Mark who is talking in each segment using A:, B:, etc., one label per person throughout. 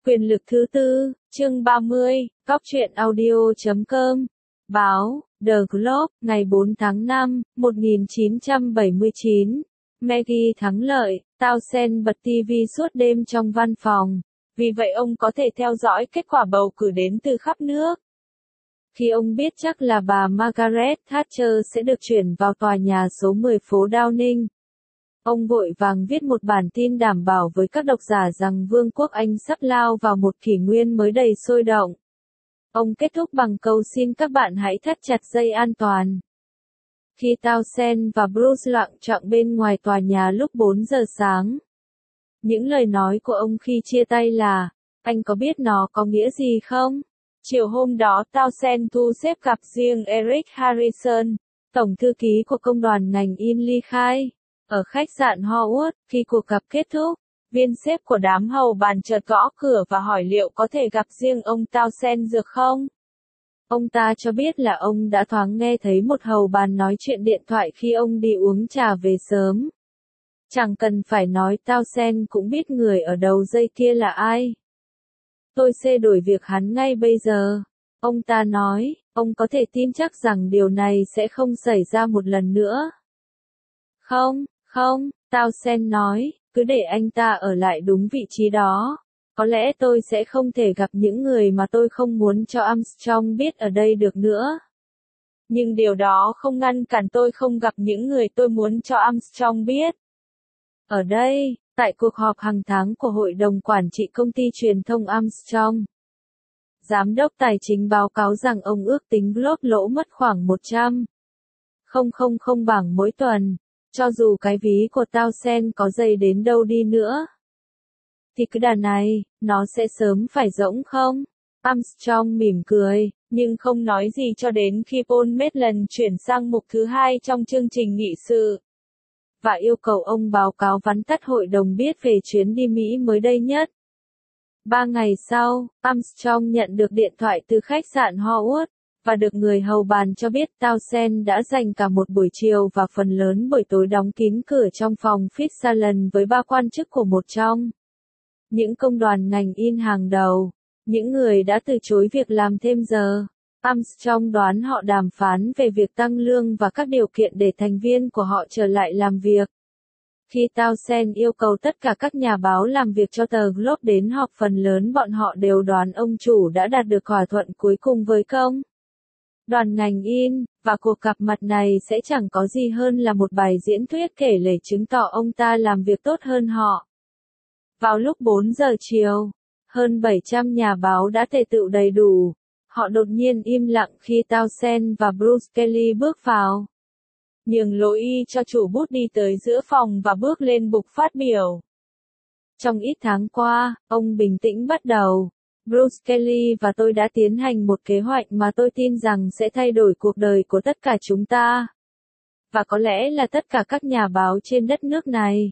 A: Quyền lực thứ tư, chương 30, Cóc truyện audio.com. Báo, The Globe, ngày 4 tháng 5, 1979. Maggie thắng lợi, Townsend bật TV suốt đêm trong văn phòng. Vì vậy ông có thể theo dõi kết quả bầu cử đến từ khắp nước. Khi ông biết chắc là bà Margaret Thatcher sẽ được chuyển vào tòa nhà số 10 phố Downing, ông vội vàng viết một bản tin đảm bảo với các độc giả rằng Vương quốc Anh sắp lao vào một kỷ nguyên mới đầy sôi động. Ông kết thúc bằng câu xin các bạn hãy thắt chặt dây an toàn. Khi Townsend và Bruce loạng choạng bên ngoài tòa nhà lúc 4 giờ sáng, những lời nói của ông khi chia tay là, anh có biết nó có nghĩa gì không? Chiều hôm đó Townsend thu xếp gặp riêng Eric Harrison, tổng thư ký của công đoàn ngành in ly khai. Ở khách sạn Howard, khi cuộc gặp kết thúc, viên sếp của đám hầu bàn chợt gõ cửa và hỏi liệu có thể gặp riêng ông Townsend được không? Ông ta cho biết là ông đã thoáng nghe thấy một hầu bàn nói chuyện điện thoại khi ông đi uống trà về sớm. Chẳng cần phải nói Townsend cũng biết người ở đầu dây kia là ai. Tôi sẽ đổi việc hắn ngay bây giờ. Ông ta nói, ông có thể tin chắc rằng điều này sẽ không xảy ra một lần nữa. Không, Townsend nói, cứ để anh ta ở lại đúng vị trí đó. Có lẽ tôi sẽ không thể gặp những người mà tôi không muốn cho Armstrong biết ở đây được nữa. Nhưng điều đó không ngăn cản tôi không gặp những người tôi muốn cho Armstrong biết. Ở đây, tại cuộc họp hàng tháng của Hội đồng Quản trị Công ty Truyền thông Armstrong, Giám đốc Tài chính báo cáo rằng ông ước tính Globe lỗ mất khoảng 100,000 bảng mỗi tuần. Cho dù cái ví của Townsend có dày đến đâu đi nữa, thì cái đà này, nó sẽ sớm phải rỗng không? Armstrong mỉm cười, nhưng không nói gì cho đến khi Paul Maitland chuyển sang mục thứ hai trong chương trình nghị sự, và yêu cầu ông báo cáo vắn tắt hội đồng biết về chuyến đi Mỹ mới đây nhất. 3 ngày sau, Armstrong nhận được điện thoại từ khách sạn Howard, và được người hầu bàn cho biết Townsend đã dành cả một buổi chiều và phần lớn buổi tối đóng kín cửa trong phòng Fitzgerald với 3 quan chức của một trong những công đoàn ngành in hàng đầu, những người đã từ chối việc làm thêm giờ. Armstrong đoán họ đàm phán về việc tăng lương và các điều kiện để thành viên của họ trở lại làm việc. Khi Townsend yêu cầu tất cả các nhà báo làm việc cho tờ Globe đến họp, phần lớn bọn họ đều đoán ông chủ đã đạt được thỏa thuận cuối cùng với công đoàn ngành in, và cuộc gặp mặt này sẽ chẳng có gì hơn là một bài diễn thuyết kể lể chứng tỏ ông ta làm việc tốt hơn họ. Vào lúc 4 giờ chiều, hơn 700 nhà báo đã tề tựu đầy đủ. Họ đột nhiên im lặng khi Townsend và Bruce Kelly bước vào, nhường lối cho chủ bút đi tới giữa phòng và bước lên bục phát biểu. Trong ít tháng qua, ông bình tĩnh bắt đầu. Bruce Kelly và tôi đã tiến hành một kế hoạch mà tôi tin rằng sẽ thay đổi cuộc đời của tất cả chúng ta. Và có lẽ là tất cả các nhà báo trên đất nước này.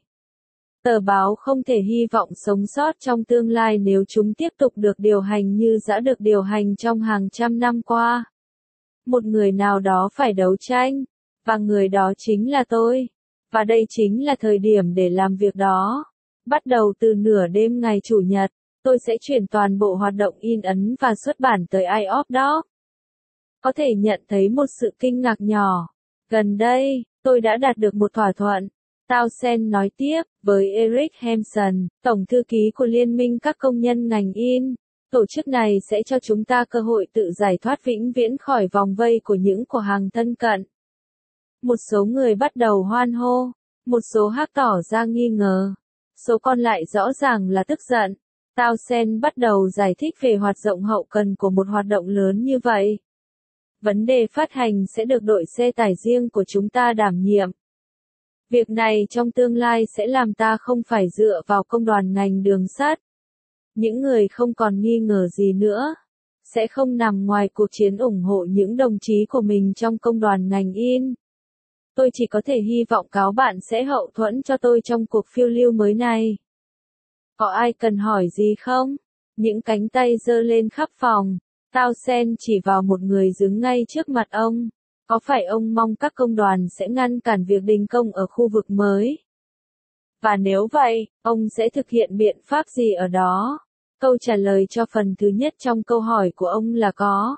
A: Tờ báo không thể hy vọng sống sót trong tương lai nếu chúng tiếp tục được điều hành như đã được điều hành trong hàng trăm năm qua. Một người nào đó phải đấu tranh, và người đó chính là tôi. Và đây chính là thời điểm để làm việc đó. Bắt đầu từ nửa đêm ngày Chủ nhật, tôi sẽ chuyển toàn bộ hoạt động in ấn và xuất bản tới IOP đó. Có thể nhận thấy một sự kinh ngạc nhỏ. Gần đây, tôi đã đạt được một thỏa thuận. Townsend nói tiếp, với Eric Hampson, tổng thư ký của Liên minh các công nhân ngành in. Tổ chức này sẽ cho chúng ta cơ hội tự giải thoát vĩnh viễn khỏi vòng vây của những cửa hàng thân cận. Một số người bắt đầu hoan hô, một số khác tỏ ra nghi ngờ, số còn lại rõ ràng là tức giận. Townsend bắt đầu giải thích về hoạt động hậu cần của một hoạt động lớn như vậy. Vấn đề phát hành sẽ được đội xe tải riêng của chúng ta đảm nhiệm. Việc này trong tương lai sẽ làm ta không phải dựa vào công đoàn ngành đường sắt. Những người không còn nghi ngờ gì nữa, sẽ không nằm ngoài cuộc chiến ủng hộ những đồng chí của mình trong công đoàn ngành in. Tôi chỉ có thể hy vọng các bạn sẽ hậu thuẫn cho tôi trong cuộc phiêu lưu mới này. Có ai cần hỏi gì không? Những cánh tay giơ lên khắp phòng. Townsend chỉ vào một người đứng ngay trước mặt ông. Có phải ông mong các công đoàn sẽ ngăn cản việc đình công ở khu vực mới? Và nếu vậy, ông sẽ thực hiện biện pháp gì ở đó? Câu trả lời cho phần thứ nhất trong câu hỏi của ông là có.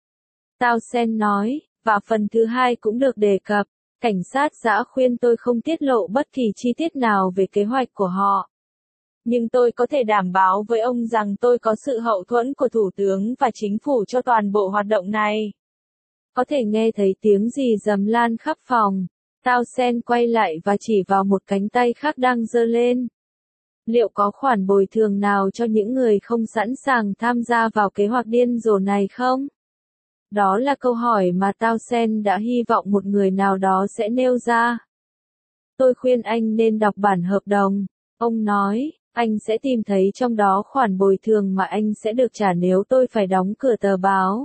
A: Townsend nói, và phần thứ hai cũng được đề cập. Cảnh sát đã khuyên tôi không tiết lộ bất kỳ chi tiết nào về kế hoạch của họ. Nhưng tôi có thể đảm bảo với ông rằng tôi có sự hậu thuẫn của Thủ tướng và chính phủ cho toàn bộ hoạt động này. Có thể nghe thấy tiếng gì rầm lan khắp phòng. Townsend quay lại và chỉ vào một cánh tay khác đang giơ lên. Liệu có khoản bồi thường nào cho những người không sẵn sàng tham gia vào kế hoạch điên rồ này không? Đó là câu hỏi mà Townsend đã hy vọng một người nào đó sẽ nêu ra. Tôi khuyên anh nên đọc bản hợp đồng. Ông nói, anh sẽ tìm thấy trong đó khoản bồi thường mà anh sẽ được trả nếu tôi phải đóng cửa tờ báo.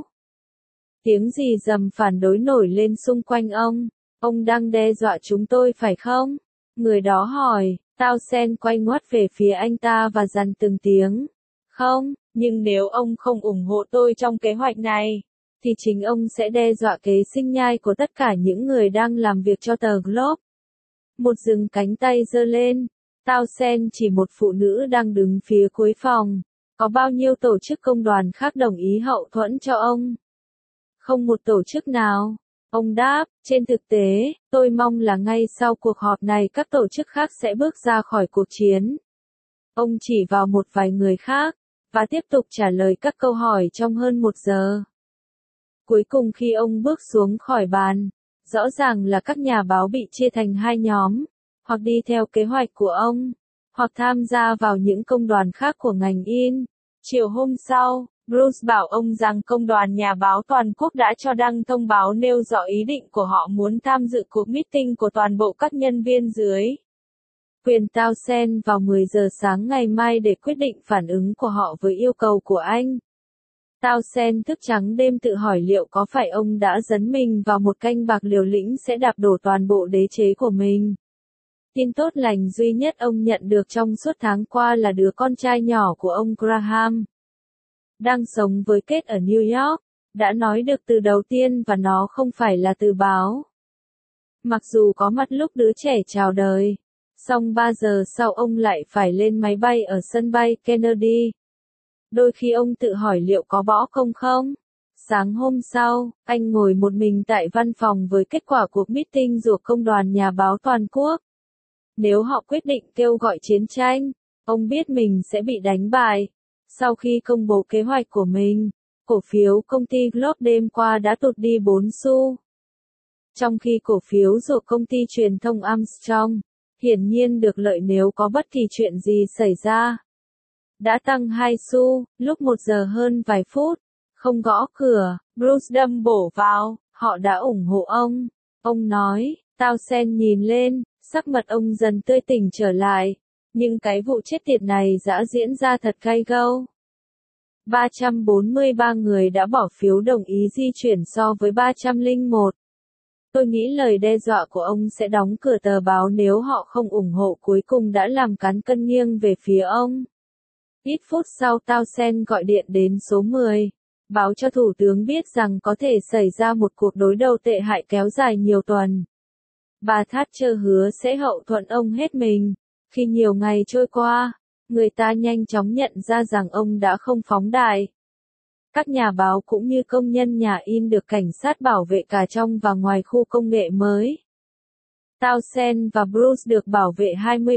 A: Tiếng gì rầm phản đối nổi lên xung quanh ông. Ông đang đe dọa chúng tôi phải không? Người đó hỏi. Townsend quay ngoắt về phía anh ta và dằn từng tiếng. Không, nhưng nếu ông không ủng hộ tôi trong kế hoạch này, thì chính ông sẽ đe dọa kế sinh nhai của tất cả những người đang làm việc cho tờ Globe. Một rừng cánh tay giơ lên. Townsend chỉ một phụ nữ đang đứng phía cuối phòng. Có bao nhiêu tổ chức công đoàn khác đồng ý hậu thuẫn cho ông? Không một tổ chức nào. Ông đáp, trên thực tế, tôi mong là ngay sau cuộc họp này các tổ chức khác sẽ bước ra khỏi cuộc chiến. Ông chỉ vào một vài người khác, và tiếp tục trả lời các câu hỏi trong hơn 1 giờ. Cuối cùng khi ông bước xuống khỏi bàn, rõ ràng là các nhà báo bị chia thành hai nhóm, hoặc đi theo kế hoạch của ông, hoặc tham gia vào những công đoàn khác của ngành in. Chiều hôm sau, Bruce bảo ông rằng công đoàn nhà báo toàn quốc đã cho đăng thông báo nêu rõ ý định của họ muốn tham dự cuộc meeting của toàn bộ các nhân viên dưới quyền Townsend vào 10 giờ sáng ngày mai để quyết định phản ứng của họ với yêu cầu của anh. Townsend thức trắng đêm tự hỏi liệu có phải ông đã dấn mình vào một canh bạc liều lĩnh sẽ đạp đổ toàn bộ đế chế của mình. Tin tốt lành duy nhất ông nhận được trong suốt tháng qua là đứa con trai nhỏ của ông Graham, đang sống với Kate ở New York, đã nói được từ đầu tiên và nó không phải là từ báo. Mặc dù có mặt lúc đứa trẻ chào đời, song 3 giờ sau ông lại phải lên máy bay ở sân bay Kennedy. Đôi khi ông tự hỏi liệu có bỏ công không? Sáng hôm sau, anh ngồi một mình tại văn phòng với kết quả cuộc meeting của công đoàn nhà báo toàn quốc. Nếu họ quyết định kêu gọi chiến tranh, ông biết mình sẽ bị đánh bại. Sau khi công bố kế hoạch của mình, cổ phiếu công ty Globe đêm qua đã tụt đi 4 xu. Trong khi cổ phiếu của công ty truyền thông Armstrong, hiển nhiên được lợi nếu có bất kỳ chuyện gì xảy ra, đã tăng 2 xu, lúc 1 giờ hơn vài phút. Không gõ cửa, Bruce đâm bổ vào, họ đã ủng hộ ông. Ông nói, Townsend nhìn lên, sắc mặt ông dần tươi tỉnh trở lại. Nhưng cái vụ chết tiệt này đã diễn ra thật gay go. 343 người đã bỏ phiếu đồng ý di chuyển so với 301. Tôi nghĩ lời đe dọa của ông sẽ đóng cửa tờ báo nếu họ không ủng hộ cuối cùng đã làm cán cân nghiêng về phía ông. Ít phút sau Townsend gọi điện đến số 10, báo cho Thủ tướng biết rằng có thể xảy ra một cuộc đối đầu tệ hại kéo dài nhiều tuần. Bà Thatcher hứa sẽ hậu thuẫn ông hết mình. Khi nhiều ngày trôi qua, người ta nhanh chóng nhận ra rằng ông đã không phóng đại. Các nhà báo cũng như công nhân nhà in được cảnh sát bảo vệ cả trong và ngoài khu công nghệ mới. Townsend và Bruce được bảo vệ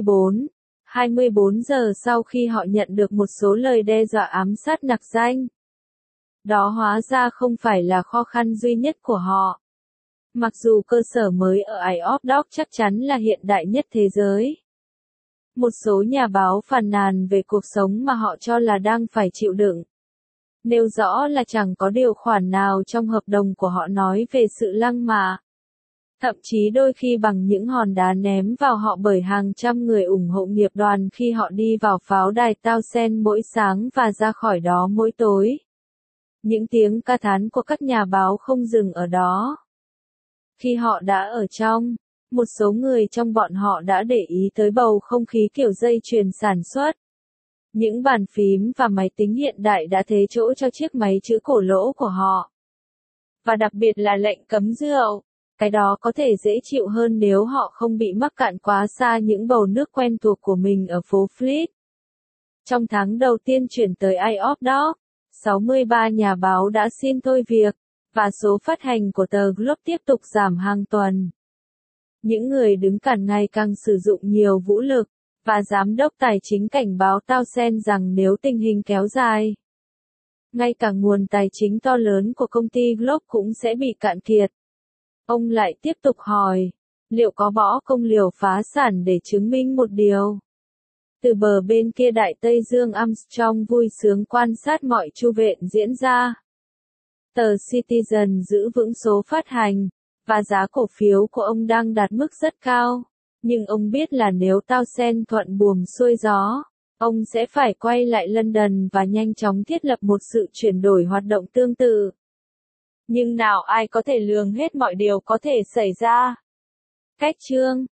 A: 24 giờ sau khi họ nhận được một số lời đe dọa ám sát nặc danh. Đó hóa ra không phải là khó khăn duy nhất của họ. Mặc dù cơ sở mới ở Isle of Dogs chắc chắn là hiện đại nhất thế giới. Một số nhà báo phàn nàn về cuộc sống mà họ cho là đang phải chịu đựng. Nêu rõ là chẳng có điều khoản nào trong hợp đồng của họ nói về sự lăng mạ. Thậm chí đôi khi bằng những hòn đá ném vào họ bởi hàng trăm người ủng hộ nghiệp đoàn khi họ đi vào pháo đài Townsend mỗi sáng và ra khỏi đó mỗi tối. Những tiếng ca thán của các nhà báo không dừng ở đó. Khi họ đã ở trong, một số người trong bọn họ đã để ý tới bầu không khí kiểu dây chuyền sản xuất. Những bàn phím và máy tính hiện đại đã thế chỗ cho chiếc máy chữ cổ lỗ của họ. Và đặc biệt là lệnh cấm rượu. Cái đó có thể dễ chịu hơn nếu họ không bị mắc cạn quá xa những bầu nước quen thuộc của mình ở phố Fleet. Trong tháng đầu tiên chuyển tới IOP đó, 63 nhà báo đã xin thôi việc, và số phát hành của tờ Globe tiếp tục giảm hàng tuần. Những người đứng cản ngày càng sử dụng nhiều vũ lực, và giám đốc tài chính cảnh báo Townsend rằng nếu tình hình kéo dài, ngay cả nguồn tài chính to lớn của công ty Globe cũng sẽ bị cạn kiệt. Ông lại tiếp tục hỏi, liệu có bỏ công liều phá sản để chứng minh một điều? Từ bờ bên kia Đại Tây Dương, Armstrong vui sướng quan sát mọi chu vệ diễn ra. Tờ Citizen giữ vững số phát hành, và giá cổ phiếu của ông đang đạt mức rất cao. Nhưng ông biết là nếu Townsend thuận buồm xuôi gió, ông sẽ phải quay lại London và nhanh chóng thiết lập một sự chuyển đổi hoạt động tương tự. Nhưng nào ai có thể lường hết mọi điều có thể xảy ra. Cách chương